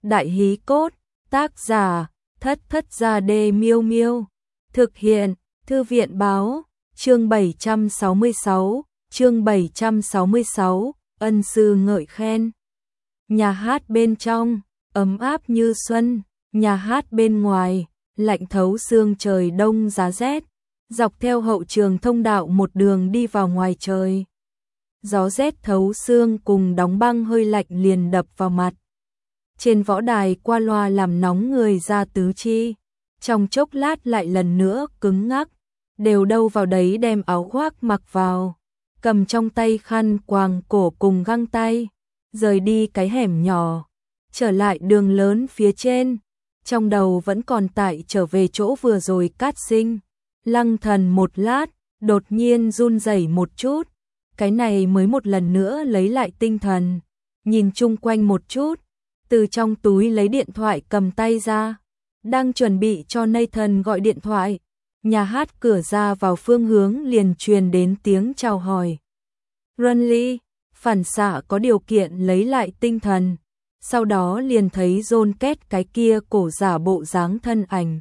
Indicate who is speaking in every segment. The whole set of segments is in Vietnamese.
Speaker 1: Đại hí cốt, tác giả, Thất Thất Gia Đê Miêu Miêu. Thực hiện, Thư viện báo, chương 766, ân sư ngợi khen. Nhà hát bên trong, ấm áp như xuân, nhà hát bên ngoài, lạnh thấu xương trời đông giá rét. Dọc theo hậu trường thông đạo một đường đi vào ngoài trời. Gió rét thấu xương cùng đóng băng hơi lạnh liền đập vào mặt. Trên võ đài qua loa làm nóng người ra tứ chi. Trong chốc lát lại lần nữa cứng ngắc. Đều đâu vào đấy đem áo khoác mặc vào. Cầm trong tay khăn quàng cổ cùng găng tay. Rời đi cái hẻm nhỏ. Trở lại đường lớn phía trên. Trong đầu vẫn còn tại trở về chỗ vừa rồi Cát Sinh. Lăng thần một lát, đột nhiên run rẩy một chút. Cái này mới một lần nữa lấy lại tinh thần. Nhìn chung quanh một chút. Từ trong túi lấy điện thoại cầm tay ra. Đang chuẩn bị cho Nathan gọi điện thoại. Nhà hát cửa ra vào phương hướng liền truyền đến tiếng chào hỏi. Runley, phản xạ có điều kiện lấy lại tinh thần. Sau đó liền thấy John Kết cái kia cổ giả bộ dáng thân ảnh.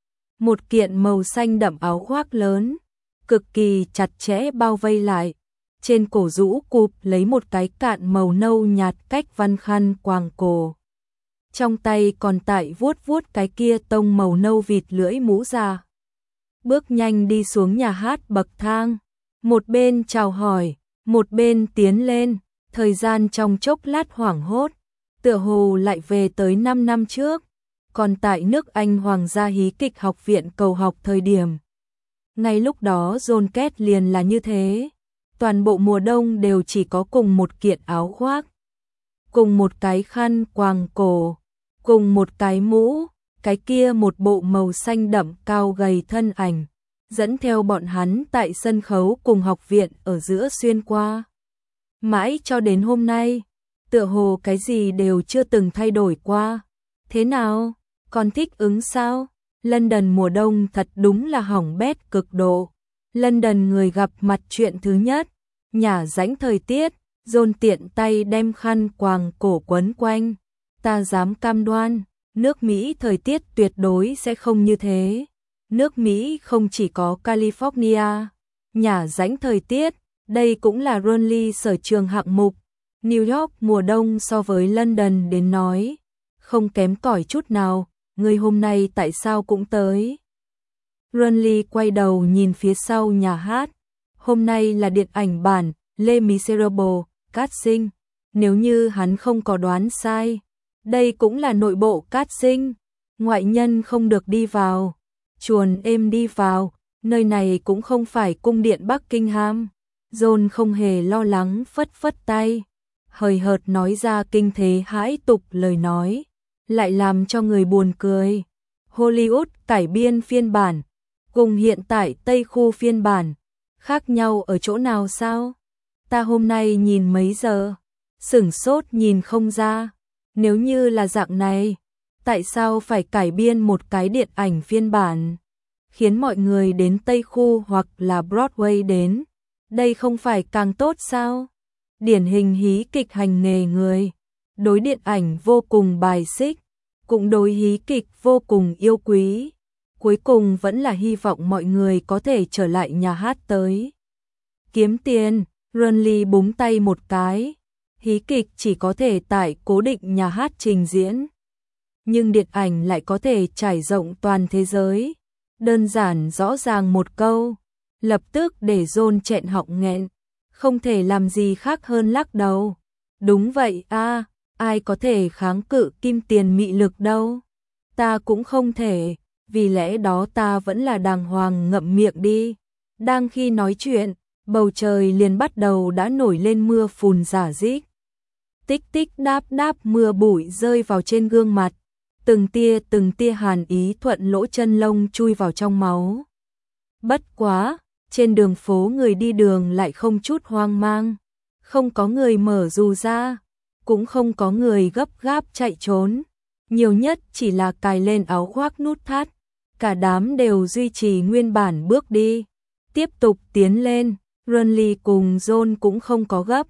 Speaker 1: Một kiện màu xanh đậm áo khoác lớn, cực kỳ chặt chẽ bao vây lại. Trên cổ rũ cụp lấy một cái cạn màu nâu nhạt cách văn khăn quàng cổ. Trong tay còn tại vuốt vuốt cái kia tông màu nâu vịt lưỡi mũ ra. Bước nhanh đi xuống nhà hát bậc thang. Một bên chào hỏi, một bên tiến lên. Thời gian trong chốc lát hoảng hốt. Tựa hồ lại về tới 5 năm trước. Còn tại nước Anh Hoàng gia hí kịch học viện cầu học thời điểm. Ngay lúc đó John Kết liền là như thế. Toàn bộ mùa đông đều chỉ có cùng một kiện áo khoác. Cùng một cái khăn quàng cổ. Cùng một cái mũ. Cái kia một bộ màu xanh đậm cao gầy thân ảnh. Dẫn theo bọn hắn tại sân khấu cùng học viện ở giữa xuyên qua. Mãi cho đến hôm nay. Tựa hồ cái gì đều chưa từng thay đổi qua. Thế nào? Còn thích ứng sao? London mùa đông thật đúng là hỏng bét cực độ. London người gặp mặt chuyện thứ nhất. Nhả rãnh thời tiết. John tiện tay đem khăn quàng cổ quấn quanh. Ta dám cam đoan. Nước Mỹ thời tiết tuyệt đối sẽ không như thế. Nước Mỹ không chỉ có California. Nhả rãnh thời tiết. Đây cũng là Runley sở trường hạng mục. New York mùa đông so với London đến nói. Không kém cỏi chút nào. Người hôm nay tại sao cũng tới? Runley quay đầu nhìn phía sau nhà hát. Hôm nay là điện ảnh bản Les Miserables, Cát Sinh. Nếu như hắn không có đoán sai, đây cũng là nội bộ Cát Sinh. Ngoại nhân không được đi vào. Chuồn êm đi vào. Nơi này cũng không phải cung điện Buckingham. John không hề lo lắng phất phất tay. Hời hợt nói ra kinh thế hãi tục lời nói. Lại làm cho người buồn cười. Hollywood cải biên phiên bản. Cùng hiện tại Tây khu phiên bản. Khác nhau ở chỗ nào sao? Ta hôm nay nhìn mấy giờ? Sửng sốt nhìn không ra. Nếu như là dạng này. Tại sao phải cải biên một cái điện ảnh phiên bản? Khiến mọi người đến Tây khu hoặc là Broadway đến. Đây không phải càng tốt sao? Điển hình hí kịch hành nghề người. Đối điện ảnh vô cùng bài xích. Cũng đối hí kịch vô cùng yêu quý. Cuối cùng vẫn là hy vọng mọi người có thể trở lại nhà hát tới. Kiếm tiền, Runley búng tay một cái. Hí kịch chỉ có thể tại cố định nhà hát trình diễn. Nhưng điện ảnh lại có thể trải rộng toàn thế giới. Đơn giản rõ ràng một câu. Lập tức để John nghẹn họng nghẹn. Không thể làm gì khác hơn lắc đầu. Đúng vậy a, ai có thể kháng cự kim tiền mị lực đâu. Ta cũng không thể, vì lẽ đó ta vẫn là đàng hoàng ngậm miệng đi. Đang khi nói chuyện, bầu trời liền bắt đầu đã nổi lên mưa phùn rả rích. Tích tích đáp đáp mưa bụi rơi vào trên gương mặt. Từng tia hàn ý thuận lỗ chân lông chui vào trong máu. Bất quá, trên đường phố người đi đường lại không chút hoang mang. Không có người mở dù ra. Cũng không có người gấp gáp chạy trốn. Nhiều nhất chỉ là cài lên áo khoác nút thắt. Cả đám đều duy trì nguyên bản bước đi. Tiếp tục tiến lên. Runley cùng John cũng không có gấp.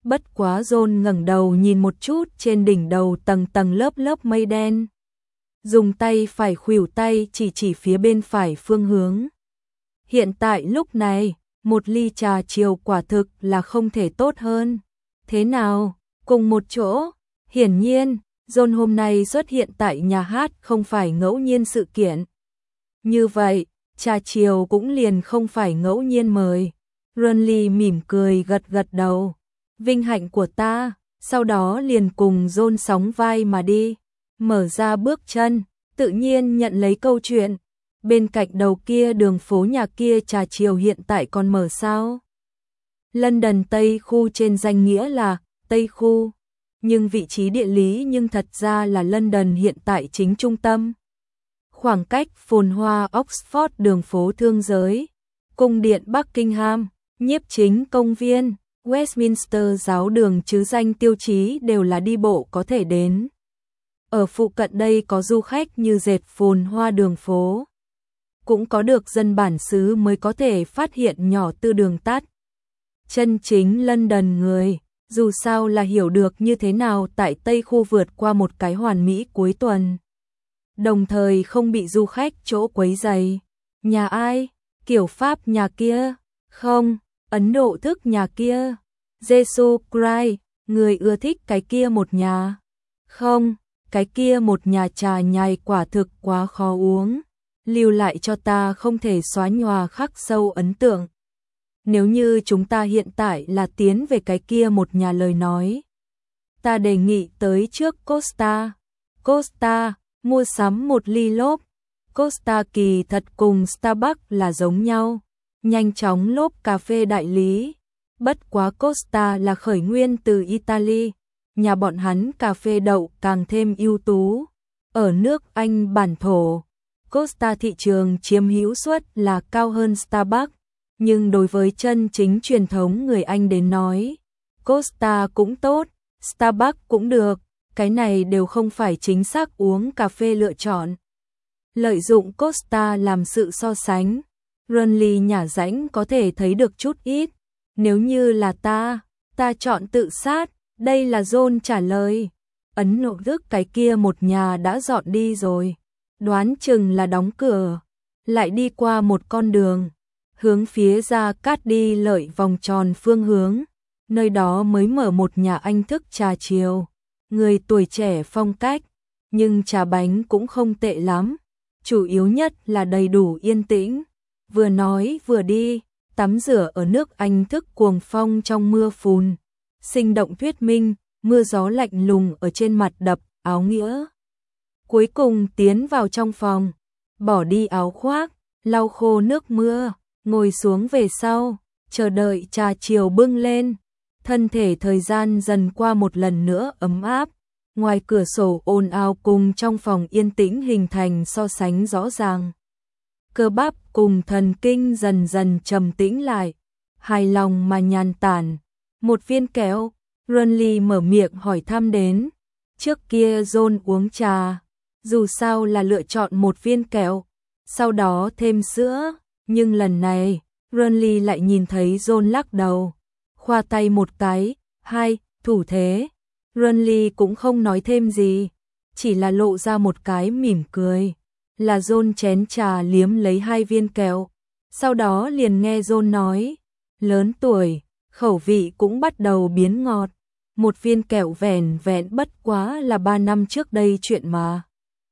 Speaker 1: Bất quá John ngẩng đầu nhìn một chút trên đỉnh đầu tầng tầng lớp lớp mây đen. Dùng tay phải khuỷu tay chỉ phía bên phải phương hướng. Hiện tại lúc này, một ly trà chiều quả thực là không thể tốt hơn. Thế nào, cùng một chỗ? Hiển nhiên, John hôm nay xuất hiện tại nhà hát không phải ngẫu nhiên sự kiện. Như vậy, trà chiều cũng liền không phải ngẫu nhiên mời. Renly mỉm cười gật gật đầu. Vinh hạnh của ta, sau đó liền cùng John sóng vai mà đi. Mở ra bước chân, tự nhiên nhận lấy câu chuyện. Bên cạnh đầu kia đường phố nhà kia trà chiều hiện tại còn mở sao? London Tây Khu trên danh nghĩa là Tây Khu, nhưng vị trí địa lý nhưng thật ra là London hiện tại chính trung tâm. Khoảng cách phồn hoa Oxford đường phố thương giới, cung điện Buckingham, nhiếp chính công viên, Westminster giáo đường chứ danh tiêu chí đều là đi bộ có thể đến. Ở phụ cận đây có du khách như dệt phồn hoa đường phố. Cũng có được dân bản xứ mới có thể phát hiện nhỏ tư đường tắt. Chân chính London người, dù sao là hiểu được như thế nào tại Tây Khu vượt qua một cái hoàn mỹ cuối tuần. Đồng thời không bị du khách chỗ quấy rầy. Nhà ai? Kiểu Pháp nhà kia? Không, Ấn Độ thức nhà kia. Jesus Christ, người ưa thích cái kia một nhà. Không, cái kia một nhà trà nhài quả thực quá khó uống. Lưu lại cho ta không thể xóa nhòa khắc sâu ấn tượng. Nếu như chúng ta hiện tại là tiến về cái kia một nhà lời nói. Ta đề nghị tới trước Costa. Costa, mua sắm một ly lốp. Costa kỳ thật cùng Starbucks là giống nhau. Nhanh chóng lốp cà phê đại lý. Bất quá Costa là khởi nguyên từ Italy. Nhà bọn hắn cà phê đậu càng thêm ưu tú. Ở nước Anh bản thổ, Costa thị trường chiếm hữu suất là cao hơn Starbucks. Nhưng đối với chân chính truyền thống người Anh đến nói, Costa cũng tốt, Starbucks cũng được, cái này đều không phải chính xác uống cà phê lựa chọn. Lợi dụng Costa làm sự so sánh, Renly nhả rãnh có thể thấy được chút ít. Nếu như là ta chọn tự sát, đây là John trả lời. Ấn Độ thức cái kia một nhà đã dọn đi rồi, đoán chừng là đóng cửa, lại đi qua một con đường. Hướng phía ra cát đi lợi vòng tròn phương hướng, nơi đó mới mở một nhà Anh thức trà chiều, người tuổi trẻ phong cách, nhưng trà bánh cũng không tệ lắm, chủ yếu nhất là đầy đủ yên tĩnh, vừa nói vừa đi, tắm rửa ở nước Anh thức cuồng phong trong mưa phùn, sinh động thuyết minh, mưa gió lạnh lùng ở trên mặt đập, áo nghĩa. Cuối cùng tiến vào trong phòng, bỏ đi áo khoác, lau khô nước mưa. Ngồi xuống về sau, chờ đợi trà chiều bưng lên, thân thể thời gian dần qua một lần nữa ấm áp, ngoài cửa sổ ồn ào cùng trong phòng yên tĩnh hình thành so sánh rõ ràng. Cơ bắp cùng thần kinh dần dần trầm tĩnh lại, hài lòng mà nhàn tản. Một viên kẹo, Renly mở miệng hỏi thăm đến. Trước kia John uống trà, dù sao là lựa chọn một viên kẹo, sau đó thêm sữa. Nhưng lần này, Renly lại nhìn thấy John lắc đầu, khoa tay một cái, hai, thủ thế. Renly cũng không nói thêm gì, chỉ là lộ ra một cái mỉm cười. Là John chén trà liếm lấy hai viên kẹo, sau đó liền nghe John nói, lớn tuổi, khẩu vị cũng bắt đầu biến ngọt. Một viên kẹo vẻn vẹn bất quá là 3 năm trước đây chuyện mà.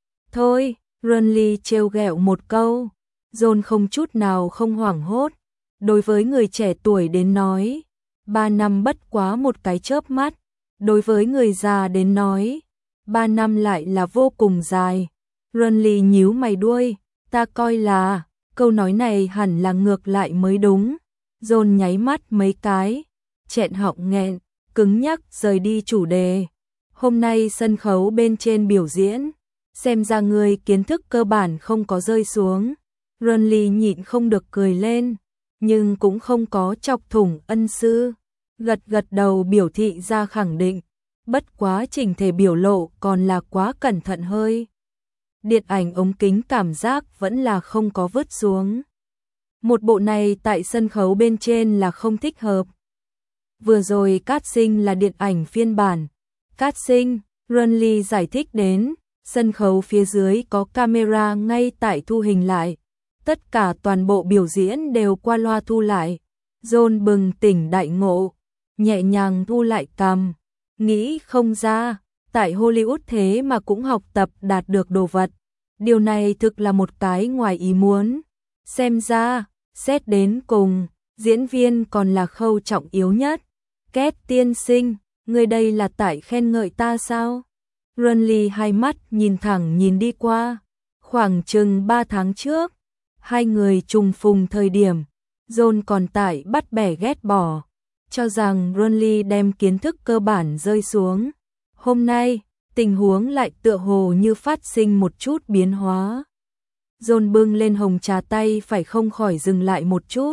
Speaker 1: Thôi, Renly trêu ghẹo một câu. John không chút nào không hoảng hốt, đối với người trẻ tuổi đến nói, 3 năm bất quá một cái chớp mắt, đối với người già đến nói, 3 năm lại là vô cùng dài. Renly nhíu mày đuôi, ta coi là, câu nói này hẳn là ngược lại mới đúng. John nháy mắt mấy cái, chẹn họng nghẹn, cứng nhắc rời đi chủ đề. Hôm nay sân khấu bên trên biểu diễn, xem ra người kiến thức cơ bản không có rơi xuống. Renly nhịn không được cười lên, nhưng cũng không có chọc thủng ân sư, gật gật đầu biểu thị ra khẳng định, bất quá chỉnh thể biểu lộ còn là quá cẩn thận hơi. Điện ảnh ống kính cảm giác vẫn là không có vứt xuống. Một bộ này tại sân khấu bên trên là không thích hợp. Vừa rồi cát sinh là điện ảnh phiên bản. Cát sinh, Runley giải thích đến, sân khấu phía dưới có camera ngay tại thu hình lại. Tất cả toàn bộ biểu diễn đều qua loa thu lại. John bừng tỉnh đại ngộ, nhẹ nhàng thu lại cằm, nghĩ không ra, tại Hollywood thế mà cũng học tập đạt được đồ vật. Điều này thực là một cái ngoài ý muốn. Xem ra, xét đến cùng, diễn viên còn là khâu trọng yếu nhất. Két tiên sinh, người đây là tại khen ngợi ta sao? Runley hai mắt nhìn thẳng nhìn đi qua. Khoảng chừng 3 tháng trước, hai người trùng phùng thời điểm, John còn tại bắt bẻ ghét bỏ, cho rằng Runley đem kiến thức cơ bản rơi xuống. Hôm nay, tình huống lại tựa hồ như phát sinh một chút biến hóa. John bưng lên hồng trà tay phải không khỏi dừng lại một chút.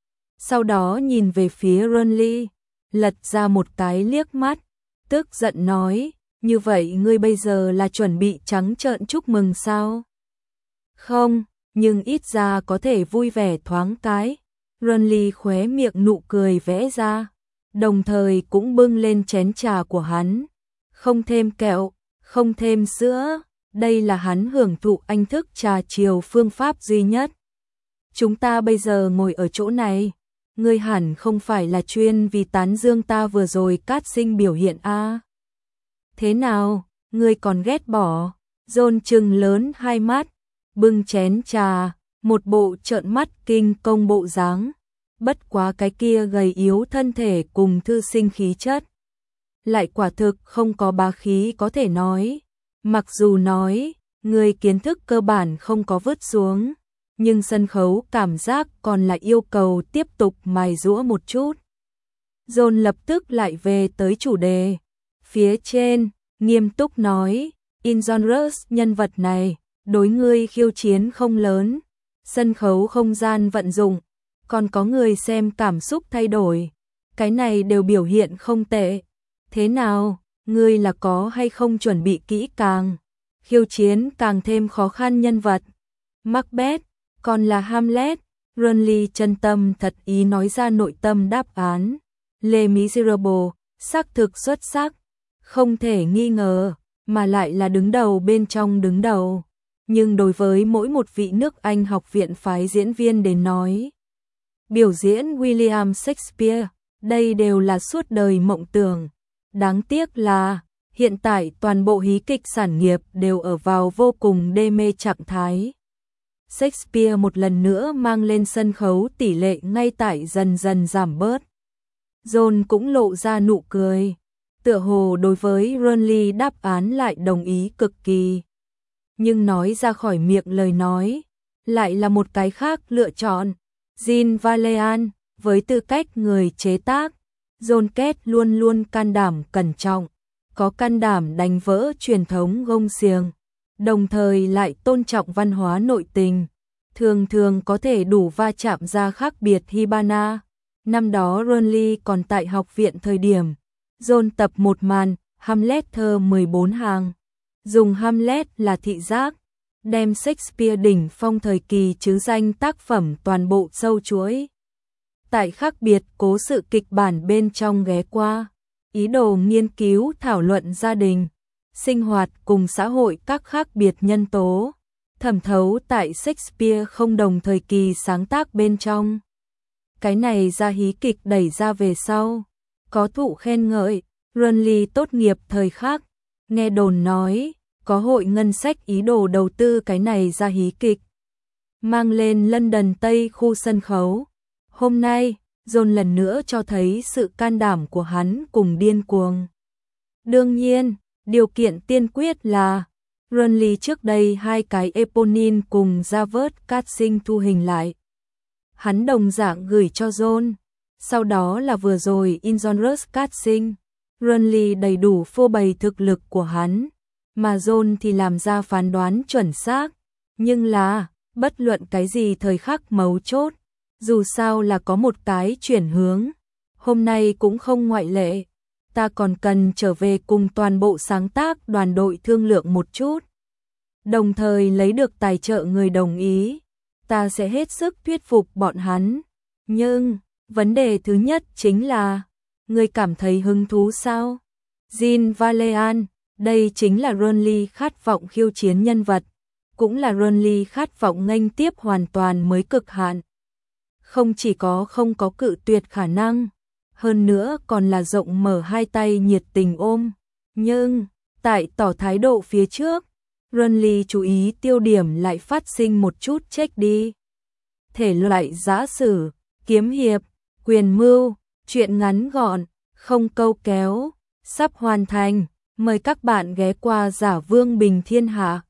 Speaker 1: Sau đó nhìn về phía Runley, lật ra một cái liếc mắt, tức giận nói, như vậy ngươi bây giờ là chuẩn bị trắng trợn chúc mừng sao? Không, nhưng ít ra có thể vui vẻ thoáng cái. Runley khóe miệng nụ cười vẽ ra, đồng thời cũng bưng lên chén trà của hắn. Không thêm kẹo, không thêm sữa, đây là hắn hưởng thụ anh thức trà chiều phương pháp duy nhất. Chúng ta bây giờ ngồi ở chỗ này, ngươi hẳn không phải là chuyên vì tán dương ta vừa rồi cát sinh biểu hiện a? Thế nào, ngươi còn ghét bỏ? John trừng lớn hai mắt, bưng chén trà, một bộ trợn mắt kinh công bộ dáng. Bất quá cái kia gầy yếu thân thể cùng thư sinh khí chất, lại quả thực không có bá khí có thể nói. Mặc dù nói, người kiến thức cơ bản không có vứt xuống, nhưng sân khấu cảm giác còn là yêu cầu tiếp tục mài giũa một chút. John lập tức lại về tới chủ đề. Phía trên, nghiêm túc nói, In Genres nhân vật này, đối ngươi khiêu chiến không lớn, sân khấu không gian vận dụng, còn có người xem cảm xúc thay đổi, cái này đều biểu hiện không tệ. Thế nào, ngươi là có hay không chuẩn bị kỹ càng, khiêu chiến càng thêm khó khăn nhân vật? Macbeth, còn là Hamlet? Runley chân tâm thật ý nói ra nội tâm đáp án. Les Miserables, xác thực xuất sắc, không thể nghi ngờ, mà lại là đứng đầu bên trong đứng đầu. Nhưng đối với mỗi một vị nước Anh học viện phái diễn viên đến nói, biểu diễn William Shakespeare, đây đều là suốt đời mộng tưởng. Đáng tiếc là, hiện tại toàn bộ hí kịch sản nghiệp đều ở vào vô cùng đê mê trạng thái. Shakespeare một lần nữa mang lên sân khấu tỷ lệ ngay tại dần dần giảm bớt. John cũng lộ ra nụ cười, tựa hồ đối với Runley đáp án lại đồng ý cực kỳ. Nhưng nói ra khỏi miệng lời nói, lại là một cái khác lựa chọn. Jean Valjean, với tư cách người chế tác, John Kết luôn luôn can đảm cẩn trọng, có can đảm đánh vỡ truyền thống gông xiềng, đồng thời lại tôn trọng văn hóa nội tình, thường thường có thể đủ va chạm ra khác biệt Hibana. Năm đó Runley còn tại học viện thời điểm, John tập một màn Hamlet thơ 14 hàng, dùng Hamlet là thị giác, đem Shakespeare đỉnh phong thời kỳ chứ danh tác phẩm toàn bộ sâu chuỗi. Tại khác biệt cố sự kịch bản bên trong ghé qua, ý đồ nghiên cứu thảo luận gia đình, sinh hoạt cùng xã hội các khác biệt nhân tố, thẩm thấu tại Shakespeare không đồng thời kỳ sáng tác bên trong. Cái này ra hí kịch đẩy ra về sau, có thụ khen ngợi. Runley tốt nghiệp thời khác, nghe đồn nói, có hội ngân sách ý đồ đầu tư cái này ra hí kịch, mang lên London Tây khu sân khấu. Hôm nay, John lần nữa cho thấy sự can đảm của hắn cùng điên cuồng. Đương nhiên, điều kiện tiên quyết là Runley trước đây hai cái Eponine cùng Javert Casting thu hình lại. Hắn đồng dạng gửi cho John. Sau đó là vừa rồi In Genres Casting. Runley đầy đủ phô bày thực lực của hắn, mà John thì làm ra phán đoán chuẩn xác. Nhưng là, bất luận cái gì thời khắc mấu chốt, dù sao là có một cái chuyển hướng. Hôm nay cũng không ngoại lệ. Ta còn cần trở về cùng toàn bộ sáng tác đoàn đội thương lượng một chút. Đồng thời lấy được tài trợ người đồng ý. Ta sẽ hết sức thuyết phục bọn hắn. Nhưng, vấn đề thứ nhất chính là, Ngươi cảm thấy hứng thú sao? Jean Valjean, đây chính là Ronly khát vọng khiêu chiến nhân vật, cũng là Ronly khát vọng nghênh tiếp hoàn toàn mới cực hạn. Không chỉ không có cự tuyệt khả năng, hơn nữa còn là rộng mở hai tay nhiệt tình ôm. Nhưng, tại tỏ thái độ phía trước, Ronly chú ý tiêu điểm lại phát sinh một chút check đi. Thể loại giã sử, kiếm hiệp, quyền mưu, truyện ngắn gọn, không câu kéo, sắp hoàn thành. Mời các bạn ghé qua Giả Vương Bình Thiên Hạ.